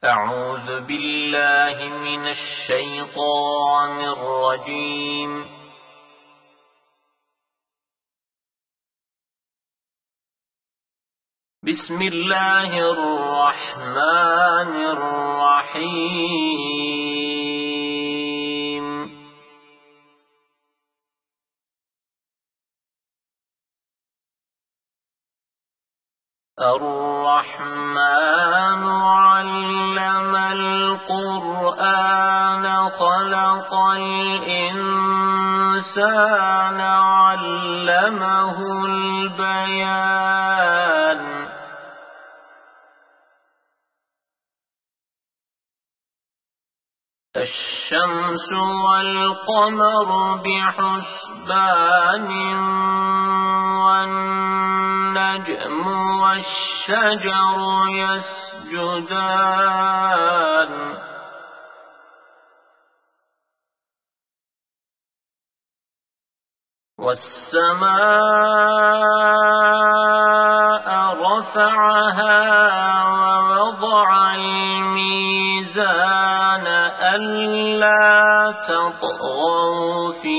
أعوذ بالله من الشيطان الرجيم. بسم الله الرحمن الرحيم. الرحمن علم القرآن خلق الإنسان علمه البيان. الشمس والقمر بحسبان والنجم والشجر يسجدان. والسماء رفعها ووضع الميزان ألا تطغوا في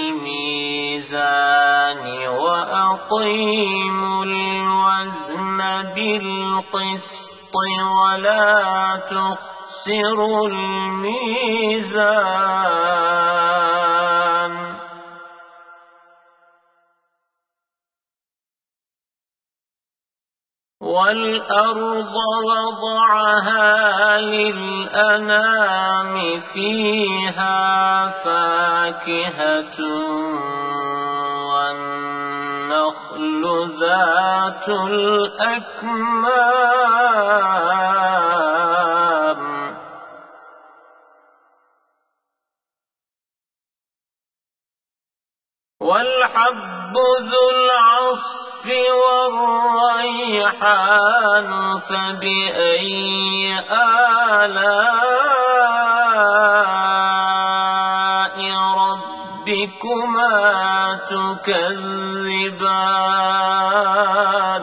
الميزان وأقيموا الوزن بالقسط ولا تخسروا الميزان. والأرض وضعها للأنام فيها فاكهة والنخل ذات الأكمام والحب ذو العصف والريحان فبأي آلاء ربكما تكذبان.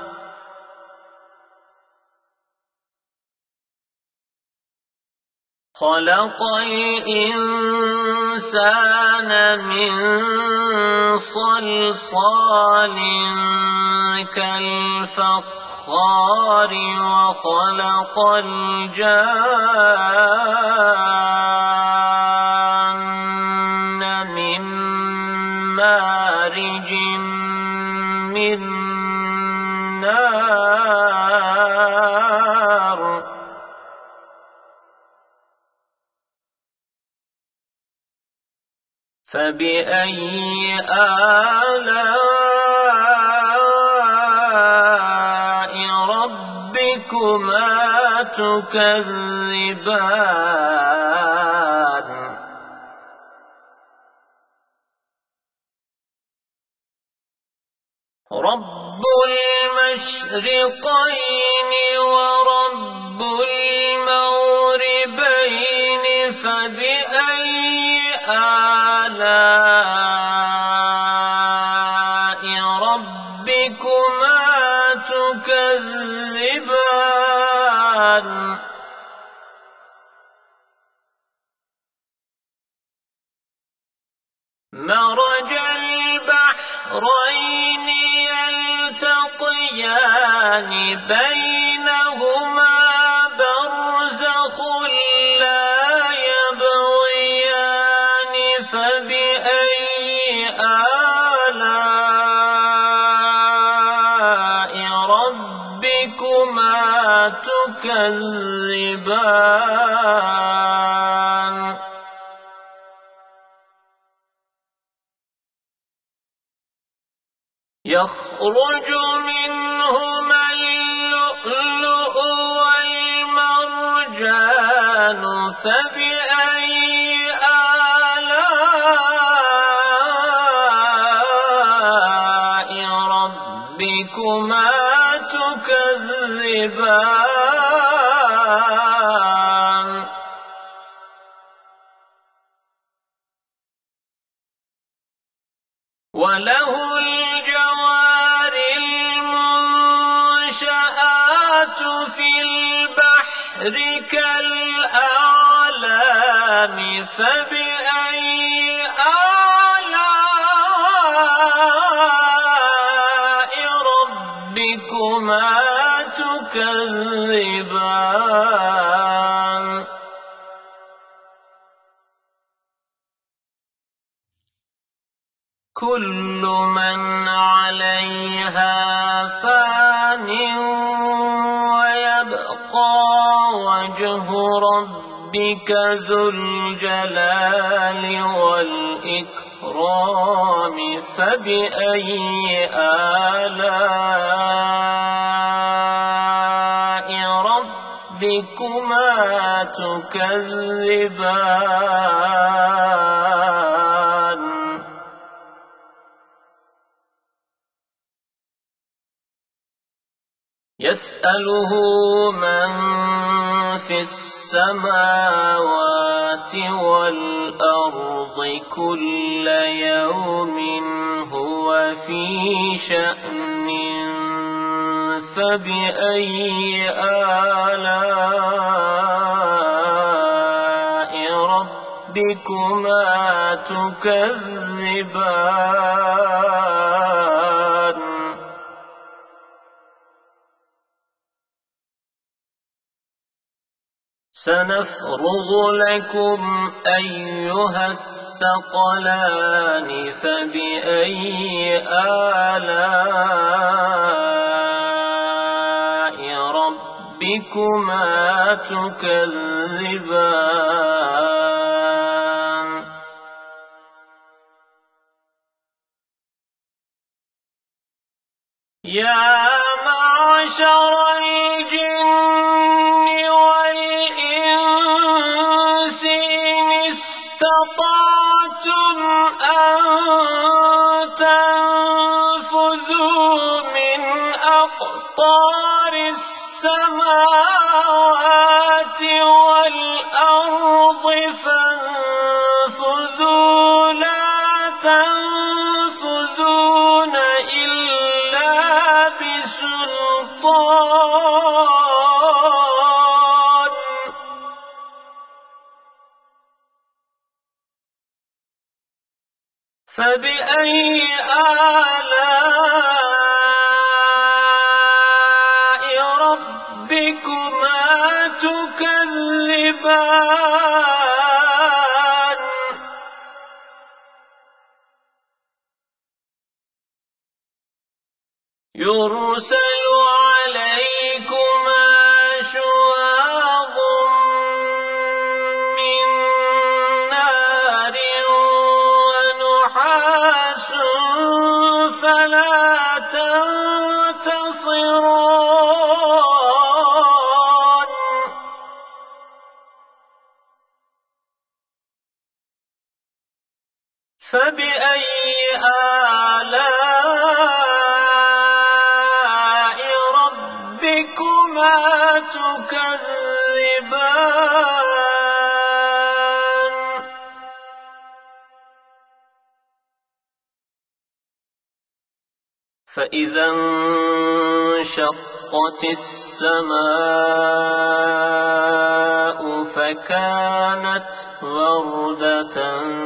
خلق الإنسان من صلصال كالفخار وخلق الجان من مارج من نار. فبأي آلاء ربكما تكذبان. رب المشرقين ورب المغربين فبأي آلاء ربكما تكذبان. مرج البحرين يلتقيان بينهما برزخ لا يبغيان فبأي آلاء ربكما تكذبان. يخرج منهما اللؤلؤ والمرجان فبأي آلاء ربكما تكذبان. وله الجوار المنشآت في البحر ذكرك الأعلام فبأي آلاء ربكما تكذبان كل من عليها فان ويبقى وجه ربك ذو الجلال والإكرام فبأي آلاء ربكما تكذبان يسأله من في السماوات والأرض كل يوم هو في شأن فبأي آلاء ربكما تكذبان سنفرغ لكم أيها الثقلان فبأي آلاء ربكما تكذبان يا معشر الجن والإنس إن استطعتم أن تنفذوا من أقطار السماوات والأرض فانفذوا لا تنفذون إلا بسلطان فبأي آلاء ربكما تكذبان يرسل عليكما شواظ من نار ونحاس فلا تنتصران فبأي آلاء ربكما تكذبان فإذا انشقت السماء فكانت وردة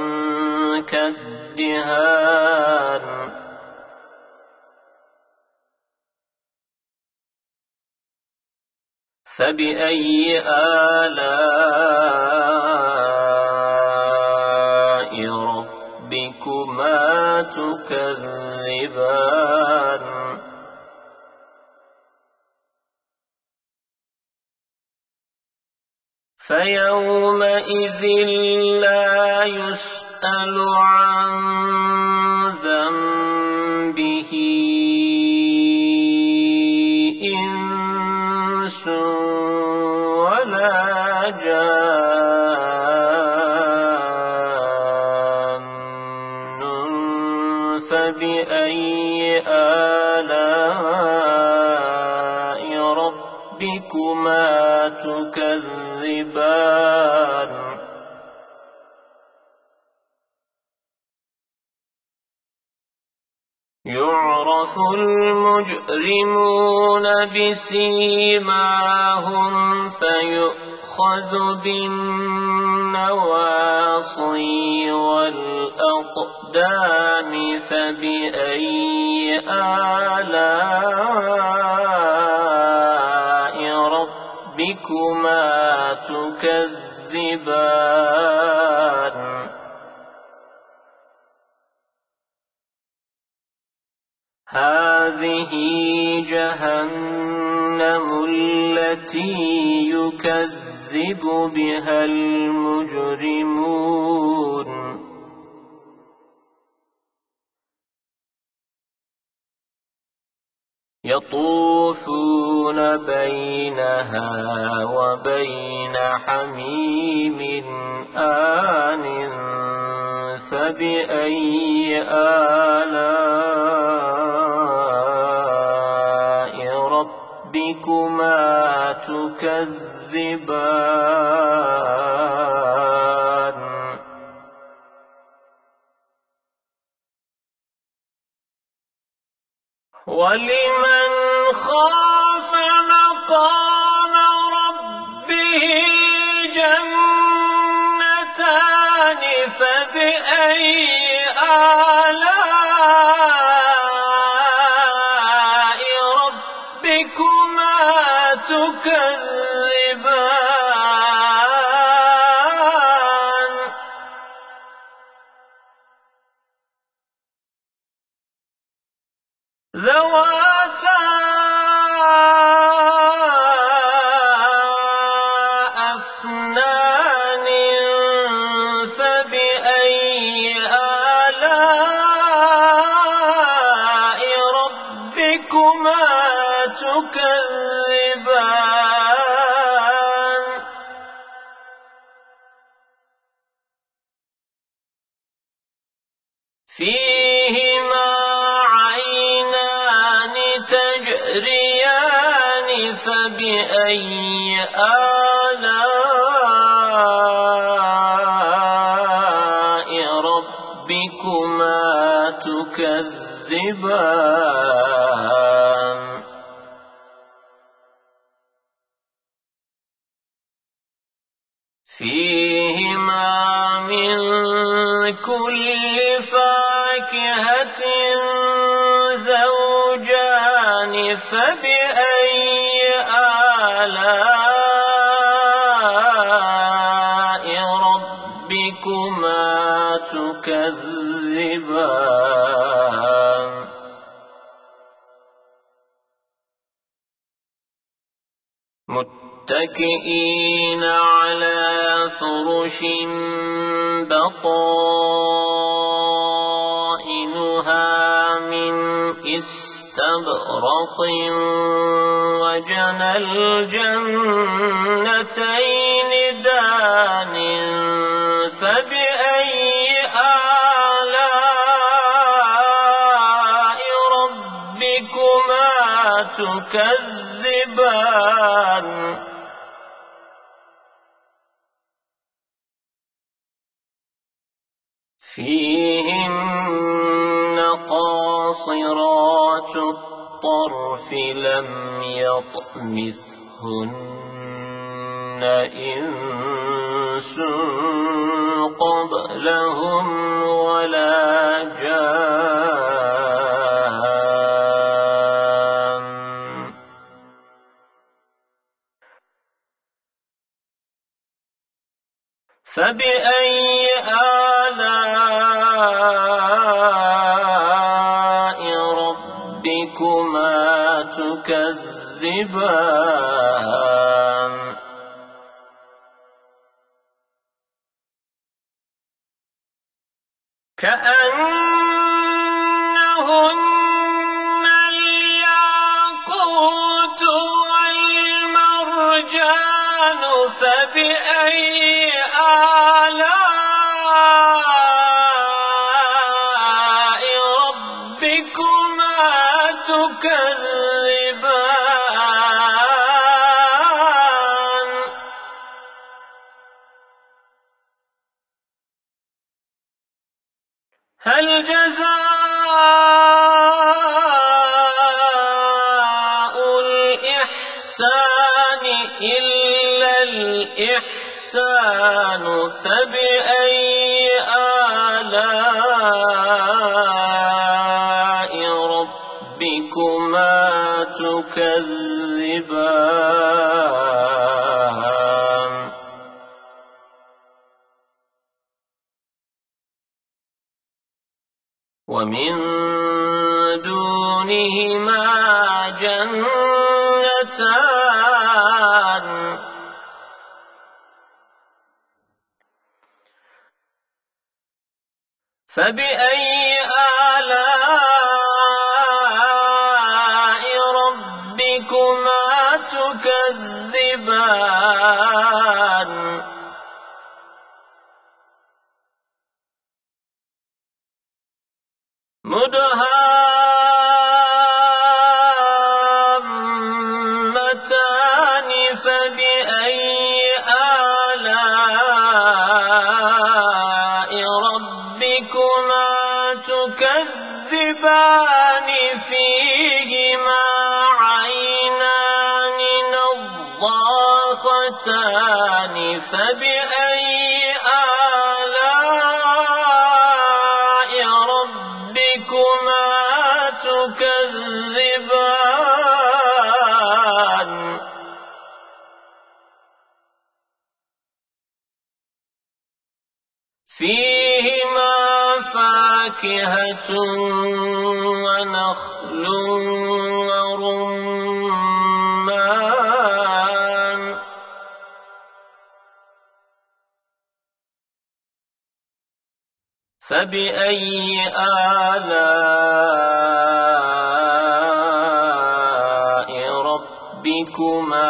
كالدهان فبأي آلاء ربكما تكذبان فيومئذ لا يسأل عن ذنبه إنس ولا جان فبأي آلاء ربكما تكذبان يعرف المجرمون بسيماهم فيؤخذ بالنواصي والأقدام فبأي آلاء ربكما تكذبان هذه جهنم التي يكذب بها المجرمون يطوفون بينها وبين حميم آن فبأي آلاء ربكما تكذبان ولمن خاف مقام ربه جنتان فبأي آلاء ربكما تكذبان ذواتا أفنان فبأي آلاء ربكما تكذبان فيهما عينان تجريان فبأي آلاء ربكما تكذبان فيهما من كل فاكهة زوجان فبأي آلاء ربكما تكذبان متكئين على فرش بطائنها من استبرق وجنى الجنتين دان فبأي آلاء ربكما تكذبان فيهن قاصرات الطرف لم يطمثهن إنس قبلهم ولا جان فبأي آلاء ربكما تكذبان كأنهن الياقوت والمرجان فبأي آلاء ربكما تكذبان هل جزاء الإحسان إلا الإحسان فبأي آلاء ربكما تكذبان ومن دونهما جنتان فبأي آلاء ربكما تكذبان مدهامتان فبأي آلاء ربكما تكذبان فيهما عينان نضاختان فبأي آلاء ربكما تكذبان فيهما فاكهة ونخل ورمان فبأي آلاء ربكما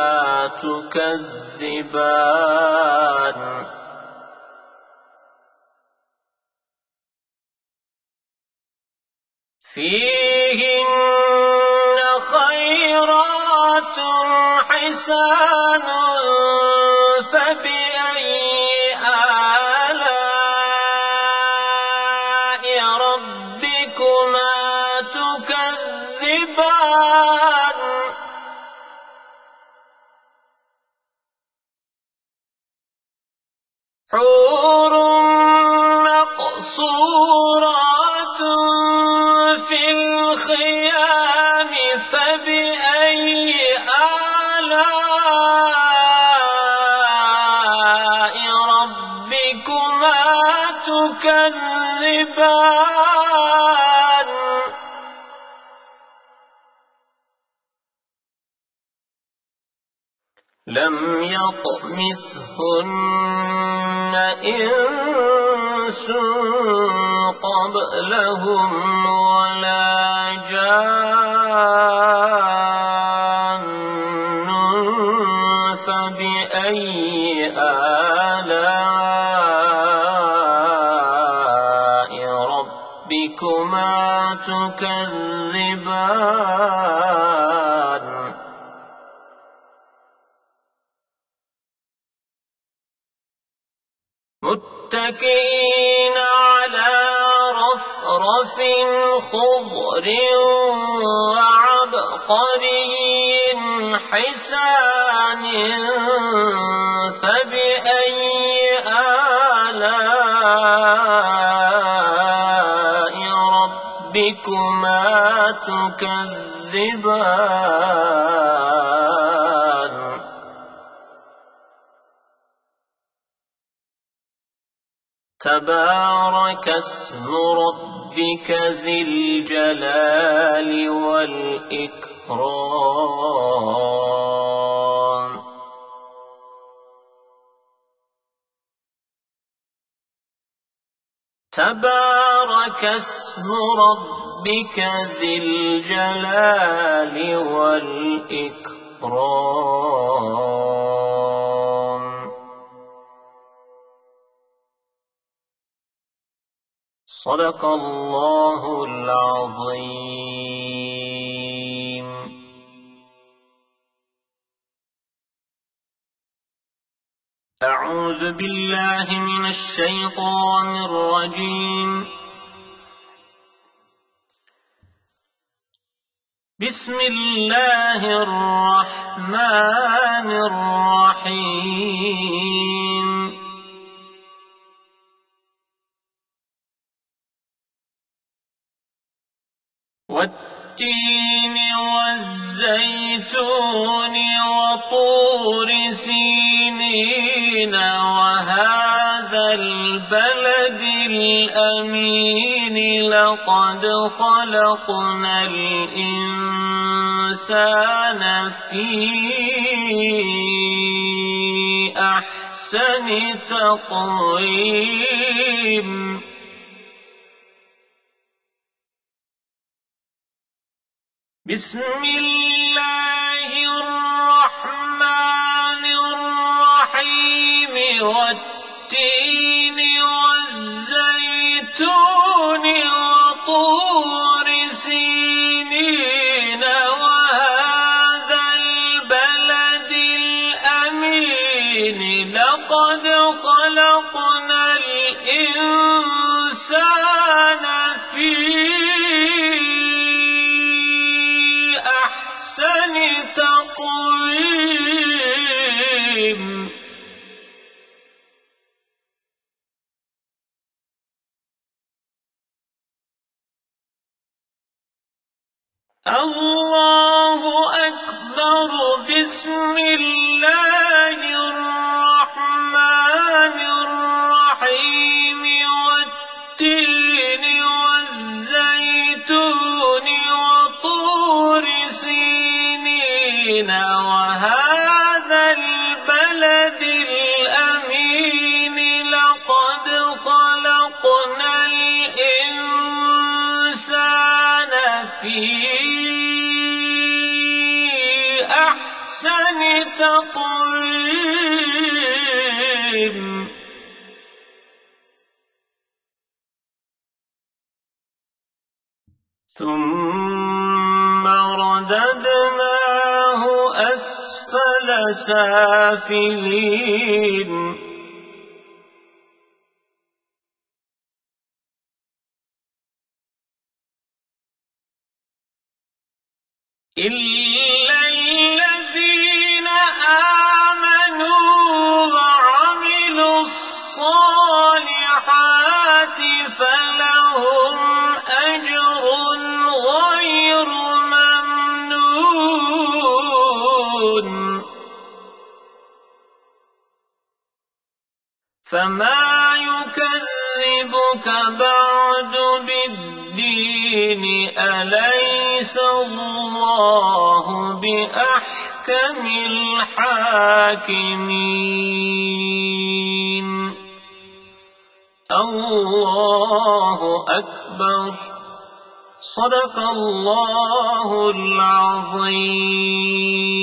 تكذبان فيهن خيرات حسان فبأي آلاء ربكما تكذبان حور مقصورات في الخيام فبأي آلاء ربكما تكذبان لم يطمثهن إنس قبلهم ولا جان فبأي آلاء ربكما تكذبان متكئين على رفرف خضر وعبقري حسان فبأي آلاء ربكما تكذبان تبارك اسم ربك ذي الجلال والإكرام تبارك اسم ربك ذي الجلال والإكرام صدق الله العظيم. أعوذ بالله من الشيطان الرجيم. بسم الله الرحمن الرحيم والتين والزيتون وطور سينين وهذا البلد الأمين لقد خلقنا الإنسان في أحسن تقويم بسم الله الرحمن الرحيم والتين والزيتون وطور سينين وهذا البلد الأمين لقد خلقنا الإنسان في أحسن تقويم الله أكبر بسم الله الرحمن الرحيم والتين والزيتون وطور سينين وهذا البلد الأمين لقد خلقنا الإنسان في أحسن تقويم ثم رددناه أسفل سافلين إلا الذين آمنوا وعملوا الصالحات فلهم أجر غير ممنون فما يكذبك بعد بالدين أليس الله بأحكم الحاكمين الله أكبر صدق الله العظيم